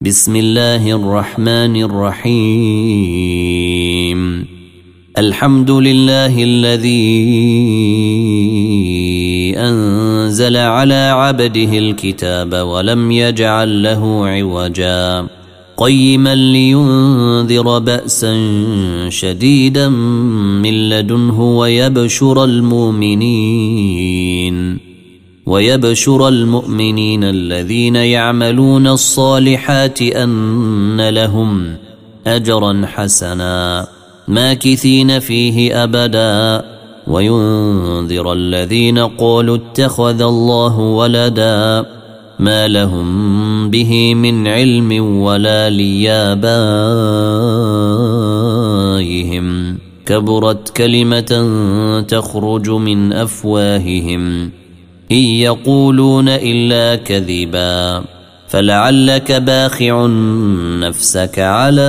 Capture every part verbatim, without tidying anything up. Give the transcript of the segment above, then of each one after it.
بسم الله الرحمن الرحيم. الحمد لله الذي أنزل على عبده الكتاب ولم يجعل له عوجا قيما لينذر بأسا شديدا من لدنه ويبشر المؤمنين ويبشر المؤمنين الذين يعملون الصالحات أن لهم أجرا حسنا ماكثين فيه أبدا وينذر الذين قالوا اتخذ الله ولدا ما لهم به من علم ولا لآبائهم كبرت كلمة تخرج من أفواههم إن يقولون إلا كذبا فلعلك باخع نفسك على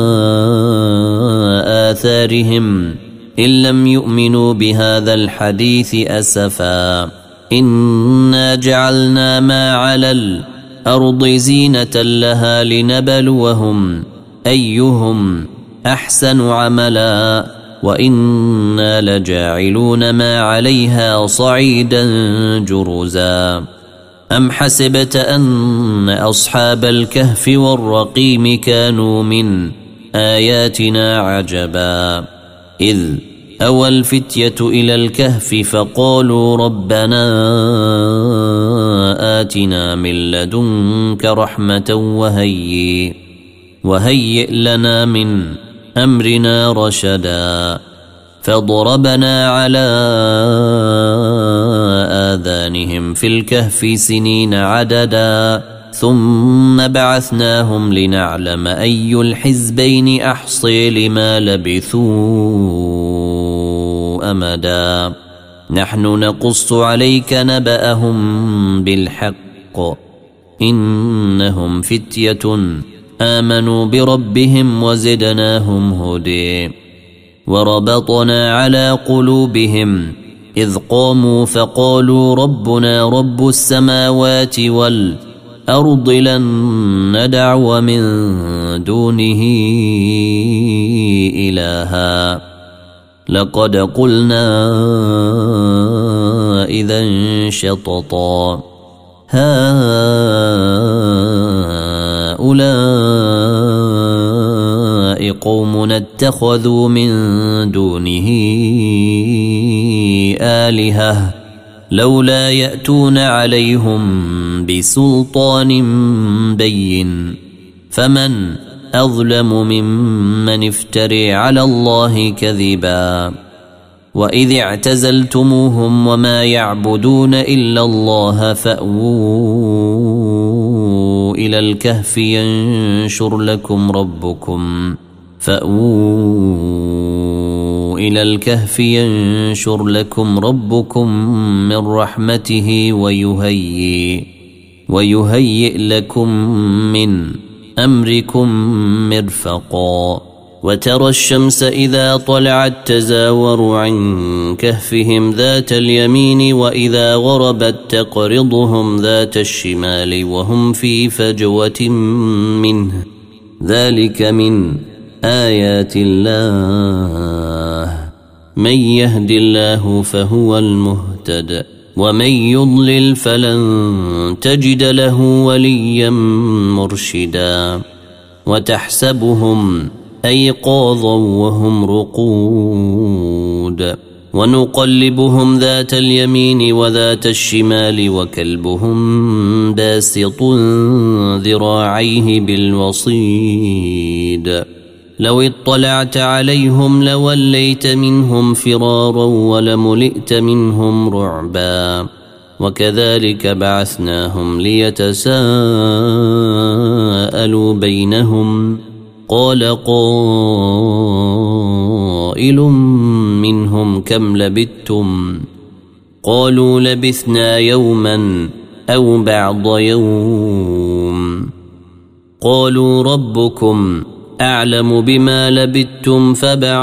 آثارهم إن لم يؤمنوا بهذا الحديث أسفا إنا جعلنا ما على الأرض زينة لها لنبلوهم أيهم أحسن عملا وإنا لجاعلون ما عليها صعيدا جرزا أم حسبت أن أصحاب الكهف والرقيم كانوا من آياتنا عجبا إذ أوى الفتية إلى الكهف فقالوا ربنا آتنا من لدنك رحمة وهيئ وهيئ لنا من أمرنا رشدا فضربنا على آذانهم في الكهف سنين عددا ثم بعثناهم لنعلم أي الحزبين أحصي لما لبثوا أمدا نحن نقص عليك نبأهم بالحق إنهم فتية آمنوا بربهم وزدناهم هدى وربطنا على قلوبهم إذ قاموا فقالوا ربنا رب السماوات والأرض لن ندعو من دونه إلها لقد قلنا إذا شططا هؤلاء قوم اتخذوا من دونه آلهة لولا يأتون عليهم بسلطان بين فمن أظلم ممن افتري على الله كذبا وإذ اعتزلتموهم وما يعبدون إلا الله فأووا إلى الكهف ينشر لكم ربكم فأووا إلى الكهف ينشر لكم ربكم من رحمته ويهيئ ويهيئ لكم من أمركم مرفقا وترى الشمس إذا طلعت تزاور عن كهفهم ذات اليمين وإذا غربت تقرضهم ذات الشمال وهم في فجوة منه ذلك من آيات الله من يهد الله فهو المهتد ومن يضلل فلن تجد له وليا مرشدا وتحسبهم أيقاظا وهم رقود ونقلبهم ذات اليمين وذات الشمال وكلبهم باسط ذراعيه بالوصيد لو اطلعت عليهم لوليت منهم فرارا ولملئت منهم رعبا وكذلك بعثناهم ليتساءلوا بينهم قال قائل منهم كم لبثتم قالوا لبثنا يوما أو بعض يوم قالوا ربكم أعلم بما لبثتم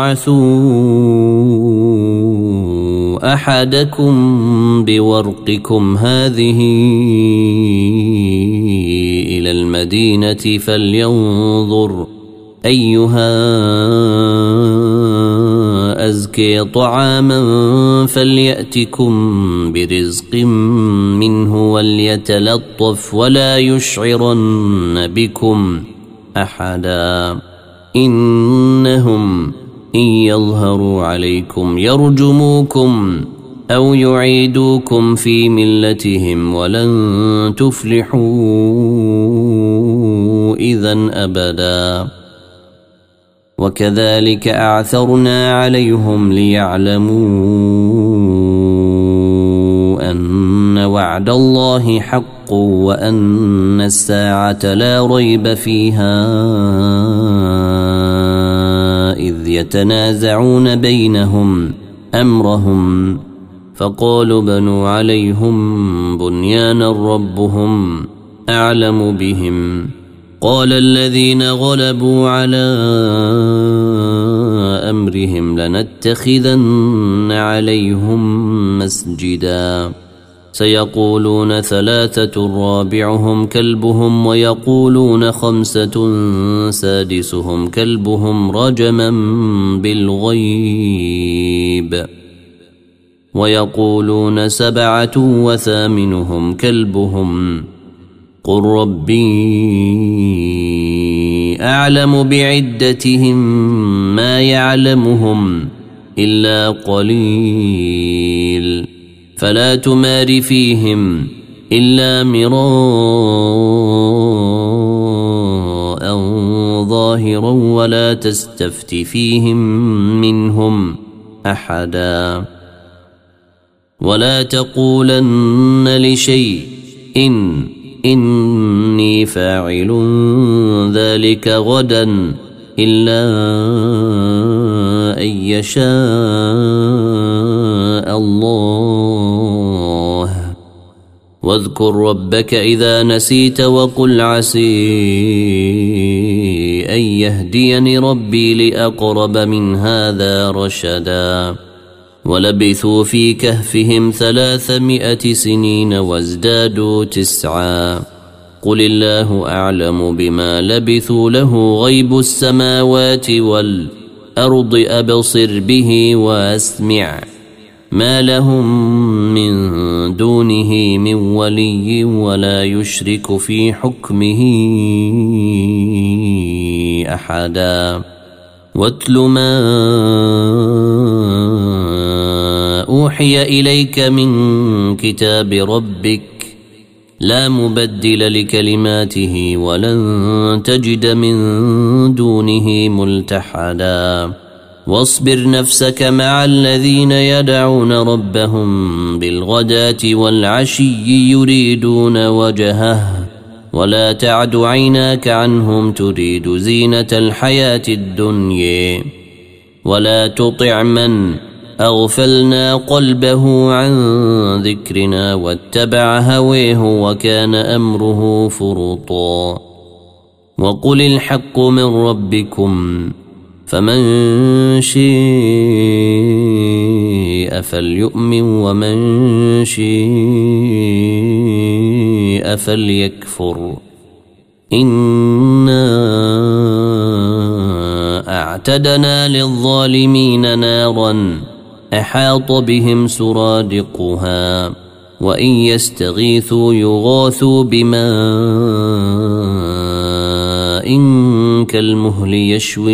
فبعثوا أحدكم بورقكم هذه إلى المدينة المدينة فلينظر أيها أزكي طعاما فليأتكم برزق منه وليتلطف ولا يشعرن بكم أحدا إنهم إن يظهروا عليكم يرجموكم أو يعيدوكم في ملتهم ولن تفلحوا إذن أبدا وكذلك أعثرنا عليهم ليعلموا أن وعد الله حق وأن الساعة لا ريب فيها إذ يتنازعون بينهم أمرهم فقالوا بنوا عليهم بنيانا ربهم أعلم بهم قال الذين غلبوا على أمرهم لنتخذن عليهم مسجدا سيقولون ثلاثة رابعهم كلبهم ويقولون خمسة سادسهم كلبهم رجما بالغيب ويقولون سبعة وثامنهم كلبهم قل ربي أعلم بعدتهم ما يعلمهم إلا قليل فلا تمار فيهم إلا مراء ظاهرا ولا تستفت فيهم منهم أحدا ولا تقولن لشيء إن إني فاعل ذلك غدا إلا أن يشاء الله واذكر ربك إذا نسيت وقل عسي أن يهديني ربي لأقرب من هذا رشدا ولبثوا في كهفهم ثلاثمائة سنين وازدادوا تسعا قل الله أعلم بما لبثوا له غيب السماوات والأرض أبصر به وأسمع ما لهم من دونه من ولي ولا يشرك في حكمه أحدا واتل ما أوحي إليك من كتاب ربك لا مبدل لكلماته ولن تجد من دونه ملتحدا واصبر نفسك مع الذين يدعون ربهم بالغداة والعشي يريدون وجهه ولا تعد عيناك عنهم تريد زينة الحياة الدنيا ولا تطع من أغفلنا قلبه عن ذكرنا واتبع هويه وكان أمره فرطا وقل الحق من ربكم فمن شاء فليؤمن ومن شاء فليكفر إنا أعتدنا للظالمين نارا أحاط بهم سرادقها وإن يستغيثوا يغاثوا بماء كالمهل يشوي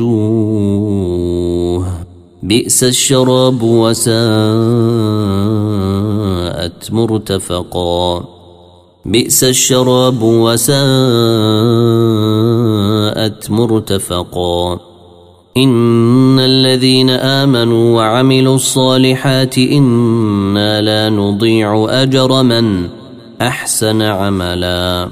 الوجوه بئس الشراب وساءت مرتفقا بئس الشراب وساءت مرتفقا إن الذين آمنوا وعملوا الصالحات إنا لا نضيع أجر من أحسن عملا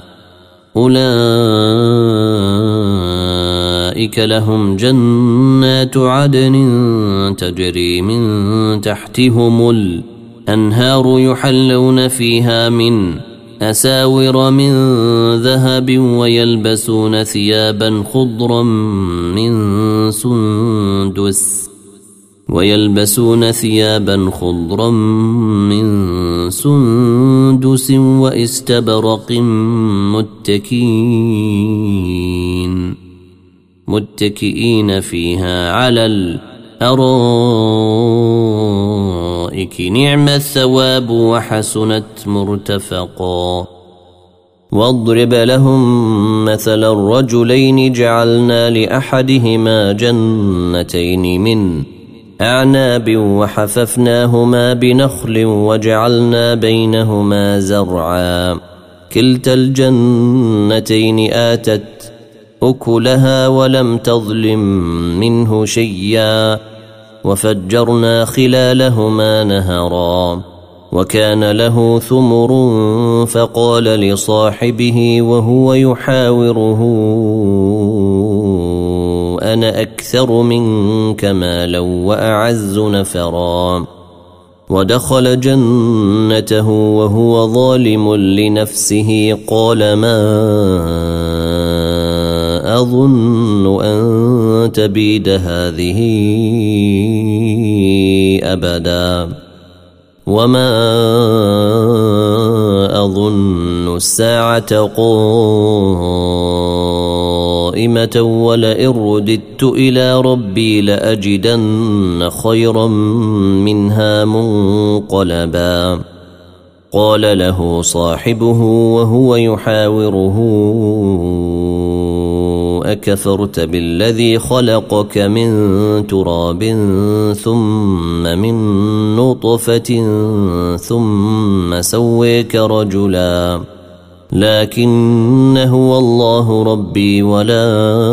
أولئك لهم جنات عدن تجري من تحتهم الأنهار يحلون فيها من أساور من ذهب ويلبسون ثيابا خضرا من سندس ويلبسون ثيابا خضرا من سندس واستبرق متكئين متكئين فيها على الأرائك نعم الثواب وحسنت مرتفقا. واضرب لهم مثل الرجلين جعلنا لأحدهما جنتين من أعناب وحففناهما بنخل وجعلنا بينهما زرعا كلتا الجنتين آتت أكلها ولم تظلم منه شيئا وفجرنا خلالهما نهرا وكان له ثمر فقال لصاحبه وهو يحاوره أنا أكثر منك مالا وأعز نفرا. ودخل جنته وهو ظالم لنفسه قال ما أظن أن تبيد هذه أبدا وما أظن الساعة قائمة ولئن رددت إلى ربي لأجدن خيرا منها منقلبا. قال له صاحبه وهو يحاوره أكفرت بالذي خلقك من تراب ثم من نطفة ثم سويك رجلا لكن هو الله ربي ولا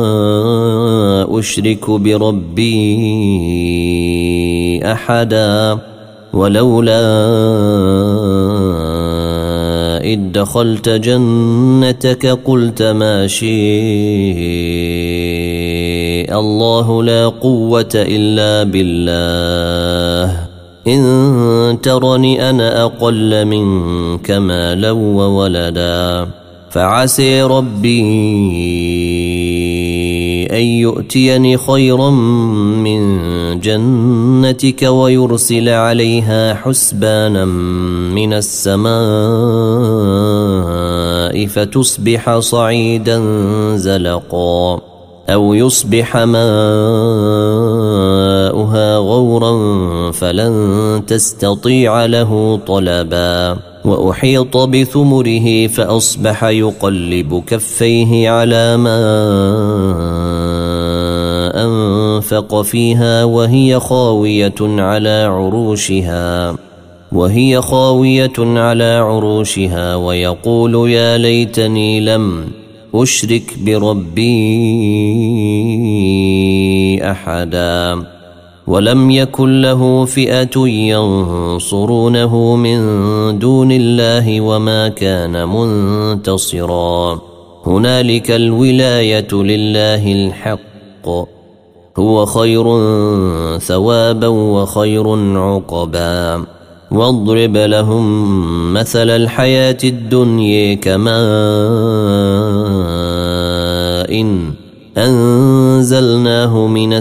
أشرك بربي أحدا. ولولا إذ دخلت جنتك قلت ما شاء الله لا قوة إلا بالله إن ترني أنا أقل منك مالا وولدا فعسى ربي أن يؤتيني خيرا من جنتك ويرسل عليها حسبانا من السماء فتصبح صعيدا زلقا أو يصبح ماؤها غورا فلن تستطيع له طلبا. وأحيط بثمره فأصبح يقلب كفيه على ما أنفق فيها وهي خاوية على عروشها وهي خاوية على عروشها ويقول يا ليتني لم أشرك بربي أحدا. ولم يكن له فئة ينصرونه من دون الله وما كان منتصرا. هنالك الولاية لله الحق هو خير ثوابا وخير عقبا. واضرب لهم مثل الحياة الدنيا كماء إن أنزلناه من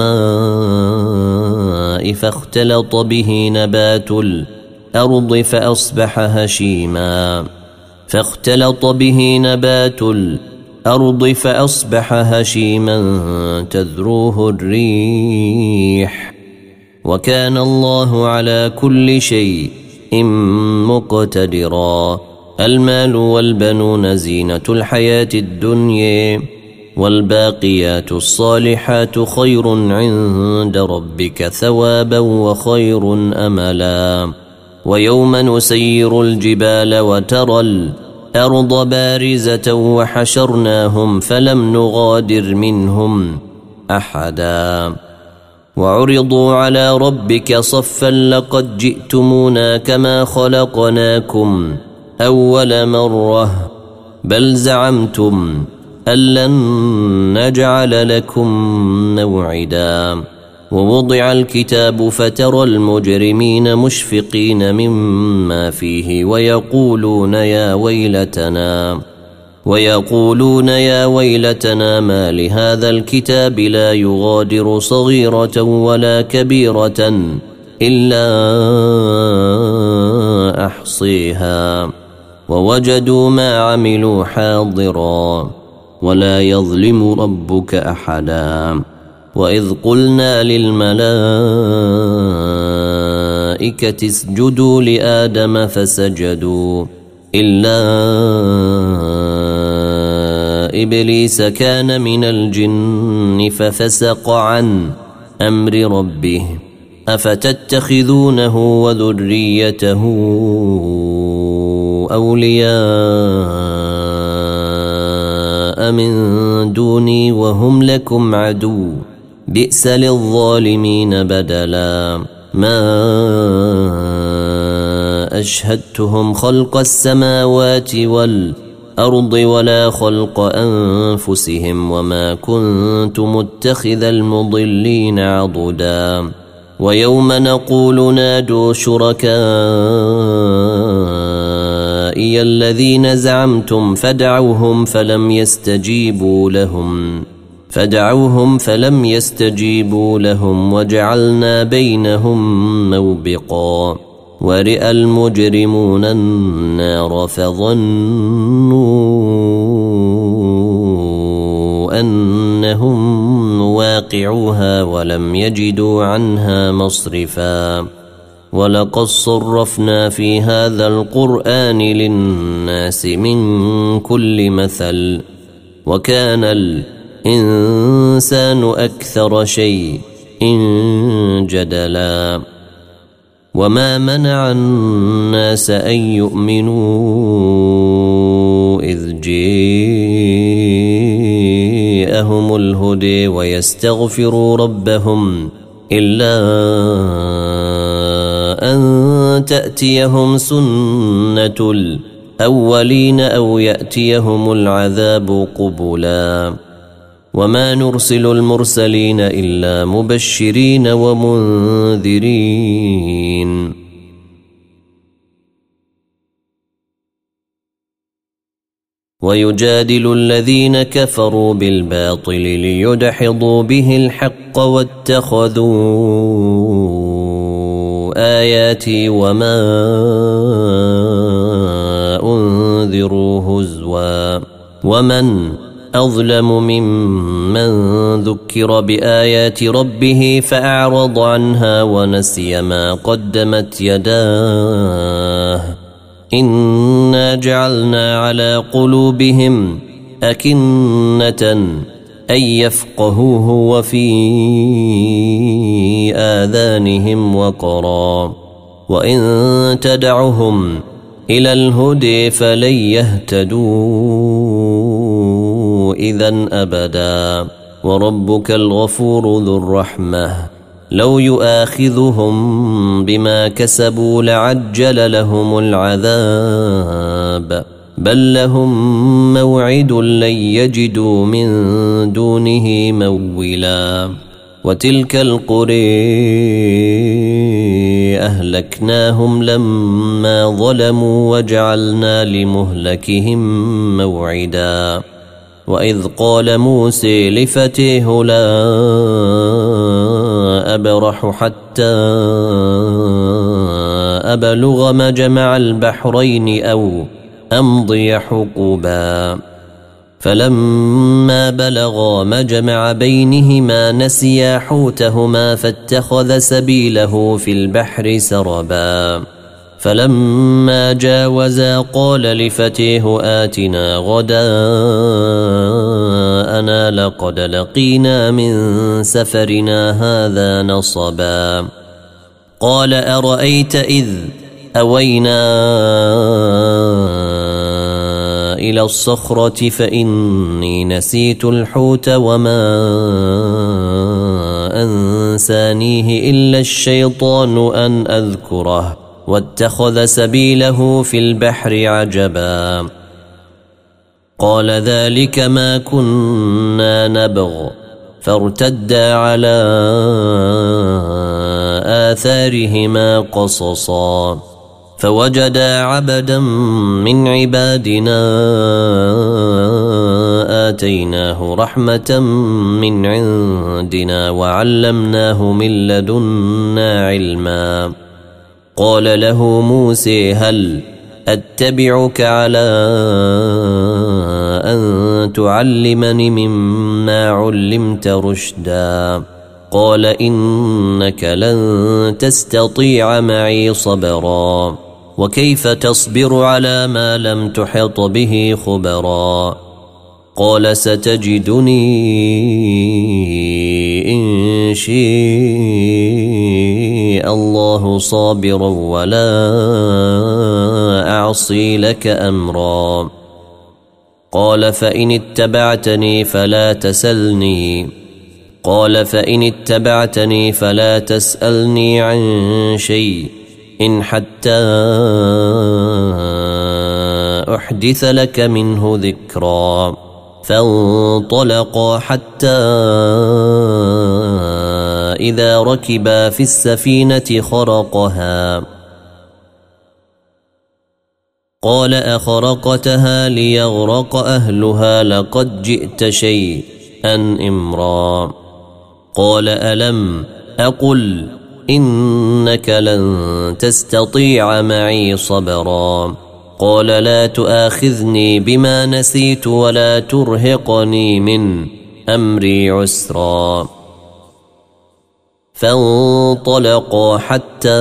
السماء فاختلط به نبات الأرض فأصبح هشيما فاختلط به نبات الأرض فأصبح هشيما تذروه الريح وكان الله على كل شيء مقتدرا. المال والبنون زينة الحياة الدنيا والباقيات الصالحات خير عند ربك ثوابا وخير أملا. ويوم نسير الجبال وترى الأرض بارزة وحشرناهم فلم نغادر منهم أحدا وعرضوا على ربك صفا لقد جئتمونا كما خلقناكم أول مرة بل زعمتم أن لن نجعل لكم موعدا. ووضع الكتاب فترى المجرمين مشفقين مما فيه ويقولون يا ويلتنا ويقولون يا ويلتنا ما لهذا الكتاب لا يغادر صغيرة ولا كبيرة إلا أحصيها ووجدوا ما عملوا حاضرا ولا يظلم ربك أحدا. وإذ قلنا للملائكة اسجدوا لآدم فسجدوا إلا إبليس كان من الجن ففسق عن أمر ربه أفتتخذونه وذريته أولياء من دوني وهم لكم عدو بئس للظالمين بدلا. ما أشهدتهم خلق السماوات والأرض ولا خلق أنفسهم وما كنت متخذ المضلين عضدا. ويوم نقول نادوا شركائي الذين زعمتم فدعوهم فلم يستجيبوا لهم فدعوهم فلم يستجيبوا لهم وجعلنا بينهم موبقا. ورئ المجرمون النار فظنوا أنهم واقعوها ولم يجدوا عنها مصرفا. ولقد صرفنا في هذا القرآن للناس من كل مثل وكان الإنسان أكثر شيء جدلا. وما منع الناس أن يؤمنوا إذ جاءهم الهدى ويستغفروا ربهم إلا أن تأتيهم سنة الأولين أو يأتيهم العذاب قبلا. وما نرسل المرسلين إلا مبشرين ومنذرين. ويجادل الذين كفروا بالباطل ليدحضوا به الحق واتخذوا آياتي وما أنذروا هزوا. ومن أظلم ممن ذكر بآيات ربه فأعرض عنها ونسي ما قدمت يداه. إنا جعلنا على قلوبهم أكنة أن يفقهوه وفي آذانهم وقرا وإن تدعهم إلى الهدى فلن يهتدوا إذن أبدا. وربك الغفور ذو الرحمة لو يؤاخذهم بما كسبوا لعجل لهم العذاب بل لهم موعد لن يجدوا من دونه مولا. وتلك القرى أهلكناهم لما ظلموا وجعلنا لمهلكهم موعدا. وإذ قال موسى لفتيه لا أبرح حتى أبلغ مجمع البحرين أو أمضي حقبا. فلما بلغا مجمع بينهما نسيا حوتهما فاتخذ سبيله في البحر سربا. فلما جاوزا قال لفتيه آتنا غداءنا لقد لقينا من سفرنا هذا نصبا. قال أرأيت إذ أوينا إلى الصخرة فإني نسيت الحوت وما أنسانيه إلا الشيطان أن أذكره واتخذ سبيله في البحر عجبا. قال ذلك ما كنا نبغ فارتدا على آثارهما قصصا. فوجدا عبدا من عبادنا آتيناه رحمة من عندنا وعلمناه من لدنا علما. قال له موسى هل أتبعك على أن تعلمني مما علمت رشدا؟ قال إنك لن تستطيع معي صبرا وكيف تصبر على ما لم تحط به خبرا؟ قال ستجدني إن شاء الله صابرا ولا أعصي لك أمرا. قال فإن اتبعتني فلا تسألني قال فإن اتبعتني فلا تسألني عن شيء إن حتى أحدث لك منه ذكرا. فانطلقا حتى إذا ركبا في السفينة خرقها. قال أخرقتها ليغرق أهلها لقد جئت شيئا إمرا. قال ألم أقل إنك لن تستطيع معي صبرا؟ قال لا تؤاخذني بما نسيت ولا ترهقني من أمري عسرا. فانطلقا حتى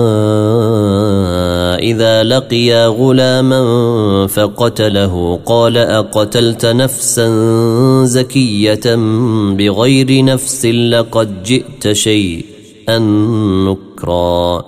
إذا لقيا غلاما فقتله. قال أقتلت نفسا زكية بغير نفس لقد جئت شيئا نكرا.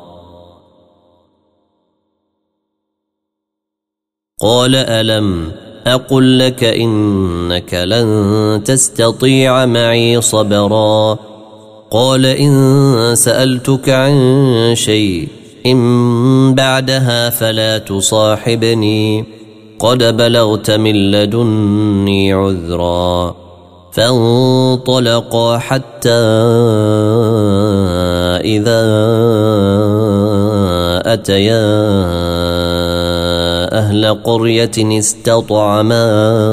قال ألم أقل لك إنك لن تستطيع معي صبرا؟ قال إن سألتك عن شيء إن بعدها فلا تصاحبني قد بلغت من لدني عذرا. فانطلقا حتى إذا أتيا أهل قرية استطعما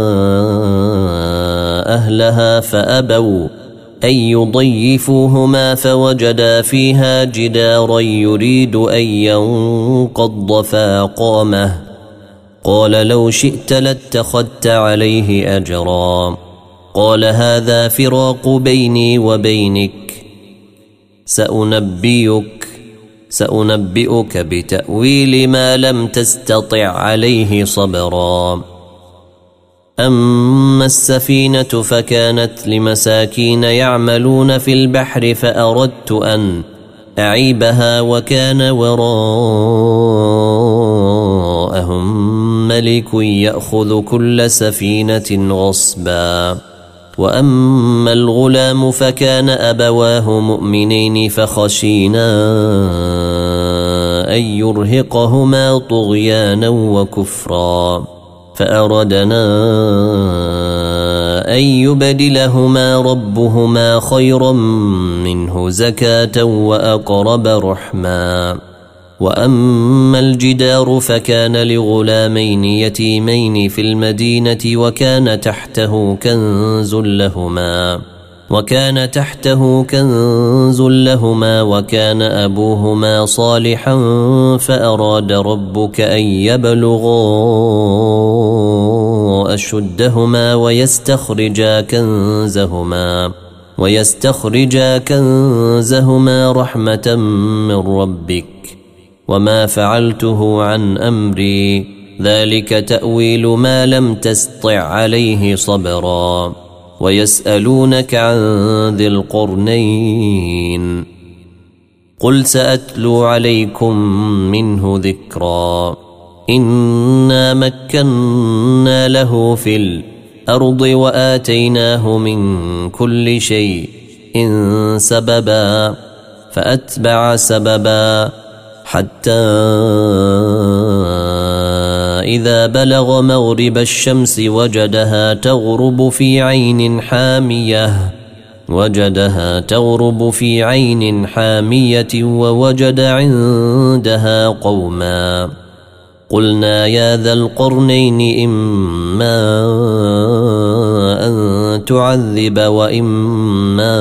أهلها فأبوا أن يضيفوهما فوجدا فيها جدارا يريد أن ينقض فأقامه. قال لو شئت لاتخذت عليه أجرا. قال هذا فراق بيني وبينك سأنبئك سأنبئك بتأويل ما لم تستطع عليه صبرا. أما السفينة فكانت لمساكين يعملون في البحر فأردت أن أعيبها وكان وراءهم ملك يأخذ كل سفينة غصبا. وأما الغلام فكان أبواه مؤمنين فخشينا أن يرهقهما طغيانا وكفرا فأردنا أن يبدلهما ربهما خيرا منه زكاة وأقرب رحما. وأما الجدار فكان لغلامين يتيمين في المدينة وكان تحته كنز لهما وكان تحته كنز لهما وكان أبوهما صالحا فأراد ربك أن يبلغا أشدهما ويستخرجا كنزهما ويستخرجا كنزهما رحمة من ربك وما فعلته عن أمري ذلك تأويل ما لم تستطع عليه صبرا. ويسألونك عن ذي القرنين قل سأتلو عليكم منه ذكرا. إنا مكنا له في الأرض وآتيناه من كل شيء إن سببا فأتبع سببا حتى إذا بلغ مغرب الشمس وجدها تغرب في عين حامية وجدها تغرب في عين حامية ووجد عندها قوما. قلنا يا ذا القرنين إما أن تعذب وإما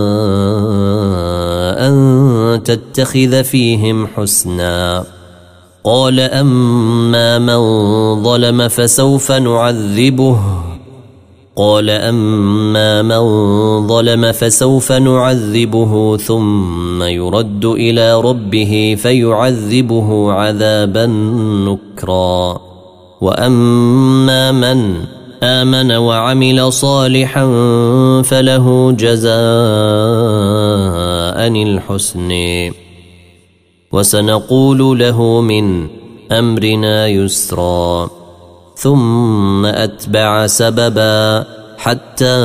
أن تتخذ فيهم حسنا. قال أما من ظلم فسوف نعذبه قال أما من ظلم فسوف نعذبه ثم يرد إلى ربه فيعذبه عذابا نكرا. وأما من آمن وعمل صالحا فله جزاء الحسن وسنقول له من أمرنا يسرا. ثم أتبع سببا حتى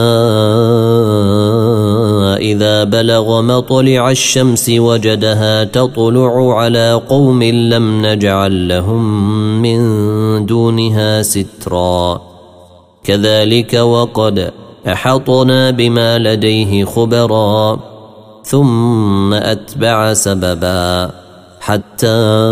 إذا بلغ مطلع الشمس وجدها تطلع على قوم لم نجعل لهم من دونها سترا. كذلك وقد أحطنا بما لديه خبرا. ثم أتبع سببا حتى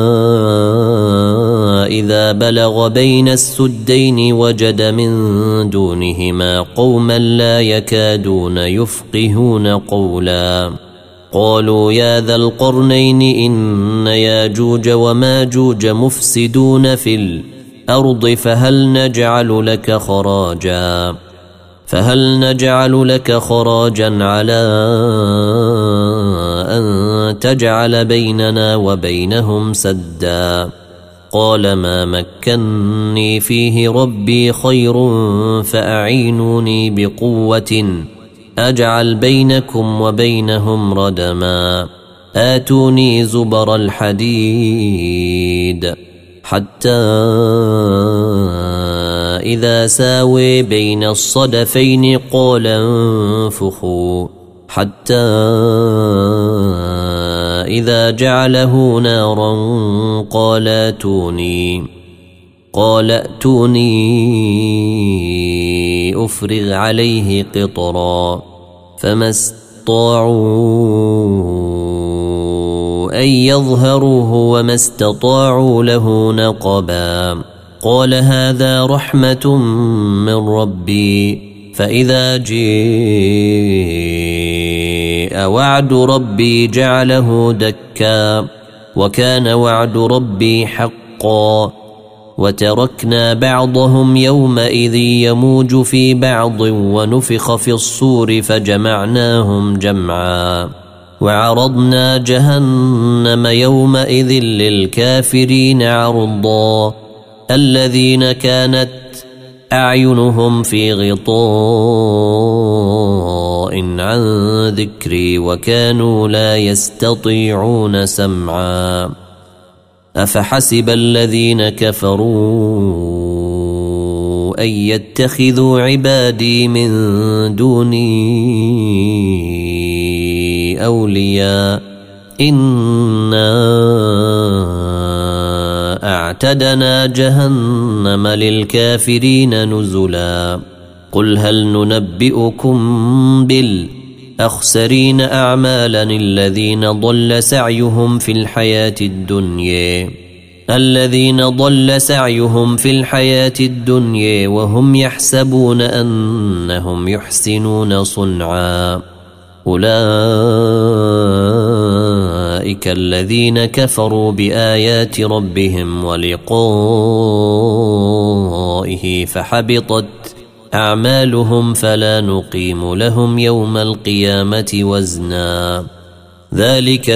إذا بلغ بين السدين وجد من دونهما قوما لا يكادون يفقهون قولا. قالوا يا ذا القرنين إن ياجوج وماجوج مفسدون في الأرض فهل نجعل لك خراجا فهل نجعل لك خراجا على أن تجعل بيننا وبينهم سدا. قال ما مكني فيه ربي خير فأعينوني بقوة أجعل بينكم وبينهم ردما. آتوني زبر الحديد حتى إذا ساوي بين الصدفين قال انفخوا حتى إذا جعله نارا قال ائتوني قال ائتوني أفرغ عليه قطرا. فما استطاعوا أن يظهروه وما استطاعوا له نقبا. قال هذا رحمة من ربي فإذا جاء وعد ربي جعله دكا وكان وعد ربي حقا. وتركنا بعضهم يومئذ يموج في بعض ونفخ في الصور فجمعناهم جمعا. وعرضنا جهنم يومئذ للكافرين عرضا. الذين كانت أعينهم في غطاء عن ذكري وكانوا لا يستطيعون سمعا. أفحسب الذين كفروا أن يتخذوا عبادي من دوني أولياء إنا أعتدنا جهنم للكافرين نزلا. قل هل ننبئكم بالأخسرين أعمالا الذين ضل سعيهم في الحياة الدنيا الذين ضل سعيهم في الحياة الدنيا وهم يحسبون أنهم يحسنون صنعا. أولئك الذين كفروا بآيات ربهم ولقائه فحبطت أعمالهم فلا نقيم لهم يوم القيامة وزنا. ذلك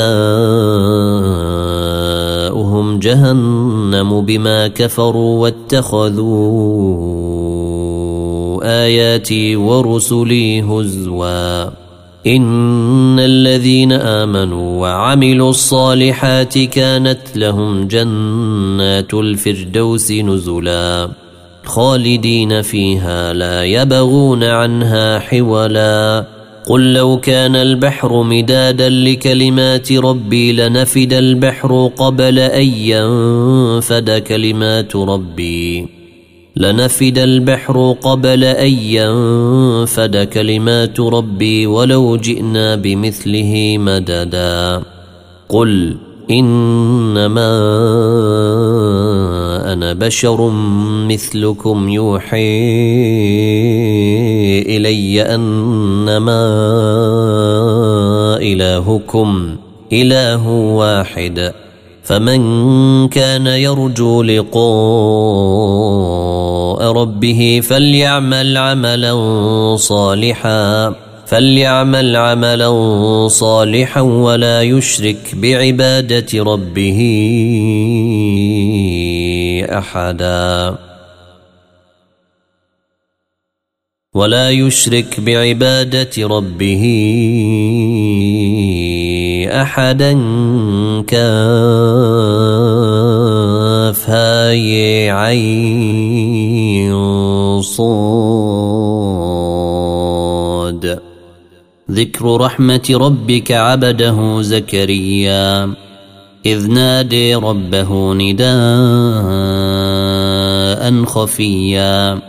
جزاؤهم جهنم بما كفروا واتخذوا آياتي ورسلي هزوا. إن الذين آمنوا وعملوا الصالحات كانت لهم جنات الفردوس نزلا خالدين فيها لا يبغون عنها حولا. قل لو كان البحر مدادا لكلمات ربي لنفد البحر قبل أن ينفد كلمات ربي لنفد البحر قبل أن ينفد كلمات ربي ولو جئنا بمثله مددا. قل إنما أنا بشر مثلكم يوحي إلي أنما إلهكم إله واحد فمن كان يرجو لقاء ربه فليعمل عملا صالحا فليعمل عملا صالحا ولا يشرك بعبادة ربه أحدا ولا يشرك بعبادة ربه أحدا كافها عين صاد ذكر رحمة ربك عبده زكريا إذ نادي ربه نداء خفيا